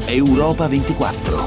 Europa 24.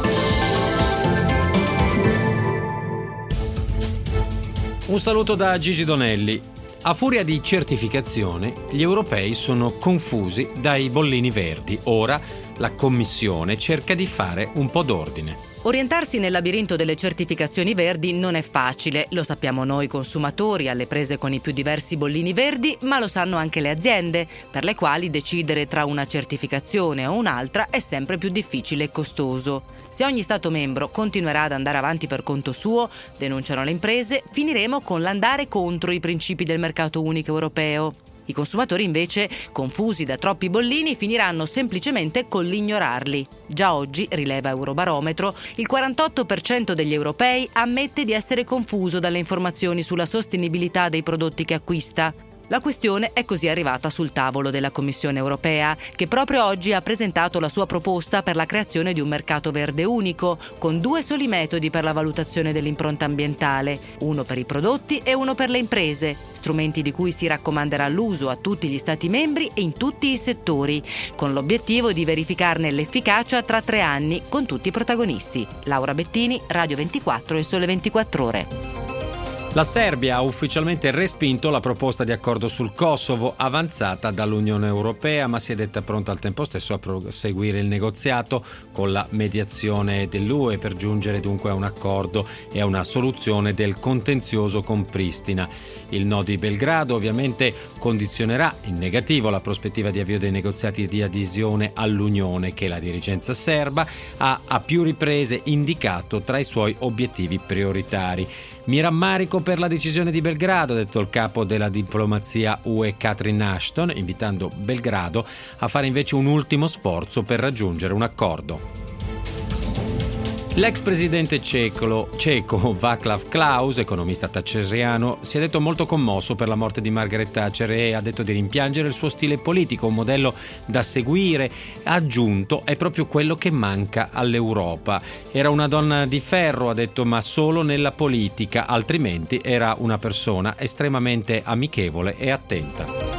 Un saluto da Gigi Donelli. A furia di certificazione, gli europei sono confusi dai bollini verdi. Ora la Commissione cerca di fare un po' d'ordine. Orientarsi nel labirinto delle certificazioni verdi non è facile, lo sappiamo noi consumatori alle prese con i più diversi bollini verdi, ma lo sanno anche le aziende, per le quali decidere tra una certificazione o un'altra è sempre più difficile e costoso. Se ogni Stato membro continuerà ad andare avanti per conto suo, denunciano le imprese, finiremo con l'andare contro i principi del mercato unico europeo. I consumatori invece, confusi da troppi bollini, finiranno semplicemente con l'ignorarli. Già oggi, rileva Eurobarometro, il 48% degli europei ammette di essere confuso dalle informazioni sulla sostenibilità dei prodotti che acquista. La questione è così arrivata sul tavolo della Commissione europea, che proprio oggi ha presentato la sua proposta per la creazione di un mercato verde unico, con 2 soli metodi per la valutazione dell'impronta ambientale, uno per i prodotti e uno per le imprese, strumenti di cui si raccomanderà l'uso a tutti gli Stati membri e in tutti i settori, con l'obiettivo di verificarne l'efficacia tra 3 anni con tutti i protagonisti. Laura Bettini, Radio 24 e Sole 24 Ore. La Serbia ha ufficialmente respinto la proposta di accordo sul Kosovo avanzata dall'Unione Europea, ma si è detta pronta al tempo stesso a proseguire il negoziato con la mediazione dell'UE per giungere dunque a un accordo e a una soluzione del contenzioso con Pristina. Il no di Belgrado ovviamente condizionerà in negativo la prospettiva di avvio dei negoziati di adesione all'Unione, che la dirigenza serba ha a più riprese indicato tra i suoi obiettivi prioritari. Mi rammarico per la decisione di Belgrado, ha detto il capo della diplomazia UE Catherine Ashton, invitando Belgrado a fare invece un ultimo sforzo per raggiungere un accordo. L'ex presidente ceco Václav Klaus, economista thatcheriano, si è detto molto commosso per la morte di Margaret Thatcher e ha detto di rimpiangere il suo stile politico, un modello da seguire. Ha aggiunto: è proprio quello che manca all'Europa. Era una donna di ferro, ha detto, ma solo nella politica, altrimenti era una persona estremamente amichevole e attenta.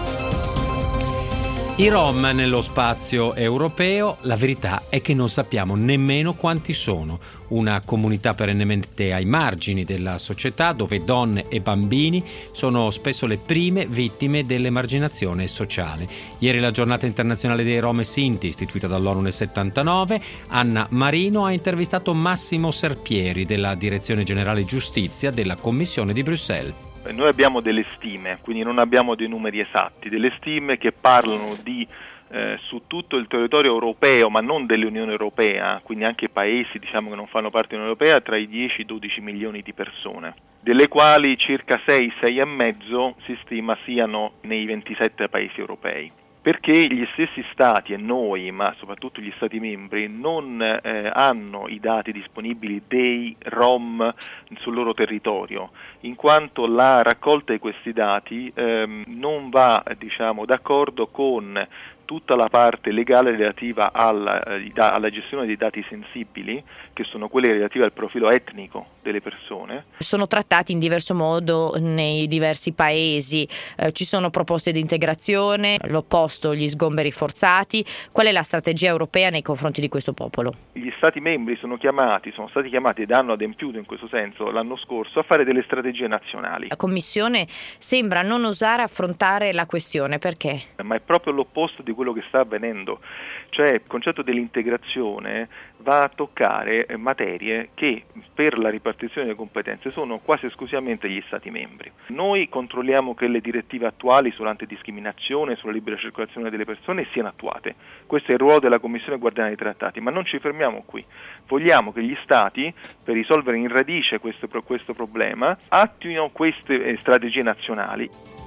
I Rom nello spazio europeo, la verità è che non sappiamo nemmeno quanti sono. Una comunità perennemente ai margini della società, dove donne e bambini sono spesso le prime vittime dell'emarginazione sociale. Ieri la giornata internazionale dei Rom e Sinti, istituita dall'ONU nel 79, Anna Marino ha intervistato Massimo Serpieri della Direzione Generale Giustizia della Commissione di Bruxelles. Noi abbiamo delle stime, quindi non abbiamo dei numeri esatti, delle stime che parlano di su tutto il territorio europeo, ma non dell'Unione Europea, quindi anche paesi che non fanno parte dell'Unione Europea, tra i 10 e i 12 milioni di persone, delle quali circa 6,5 si stima siano nei 27 paesi europei. Perché gli stessi Stati e noi, ma soprattutto gli Stati membri, non hanno i dati disponibili dei Rom sul loro territorio, in quanto la raccolta di questi dati non va d'accordo con tutta la parte legale relativa alla gestione dei dati sensibili, che sono quelle relative al profilo etnico delle persone. Sono trattati in diverso modo nei diversi paesi, ci sono proposte di integrazione, l'opposto, gli sgomberi forzati. Qual è la strategia europea nei confronti di questo popolo? Gli Stati membri sono stati chiamati ed hanno adempiuto in questo senso l'anno scorso a fare delle strategie nazionali. La Commissione sembra non osare affrontare la questione, perché? Ma è proprio l'opposto di quello che sta avvenendo, cioè il concetto dell'integrazione va a toccare materie che per la ripartizione delle competenze sono quasi esclusivamente gli Stati membri. Noi controlliamo che le direttive attuali sull'antidiscriminazione, sulla libera circolazione delle persone siano attuate. Questo è il ruolo della Commissione Guardiana dei Trattati, ma non ci fermiamo qui. Vogliamo che gli Stati, per risolvere in radice questo problema, attuino queste strategie nazionali.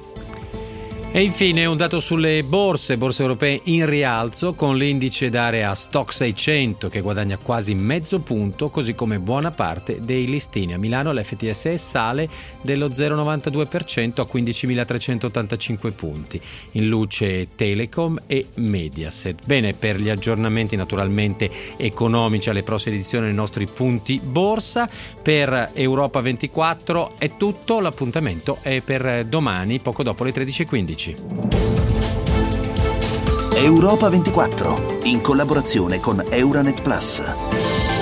E infine un dato sulle borse europee in rialzo, con l'indice d'area Stock 600 che guadagna quasi mezzo punto, così come buona parte dei listini. A Milano l'FTSE sale dello 0,92% a 15.385 punti, in luce Telecom e Mediaset. Bene, per gli aggiornamenti naturalmente economici alle prossime edizioni dei nostri punti borsa, per Europa 24 è tutto, l'appuntamento è per domani poco dopo le 13:15. Europa 24, in collaborazione con Euranet Plus.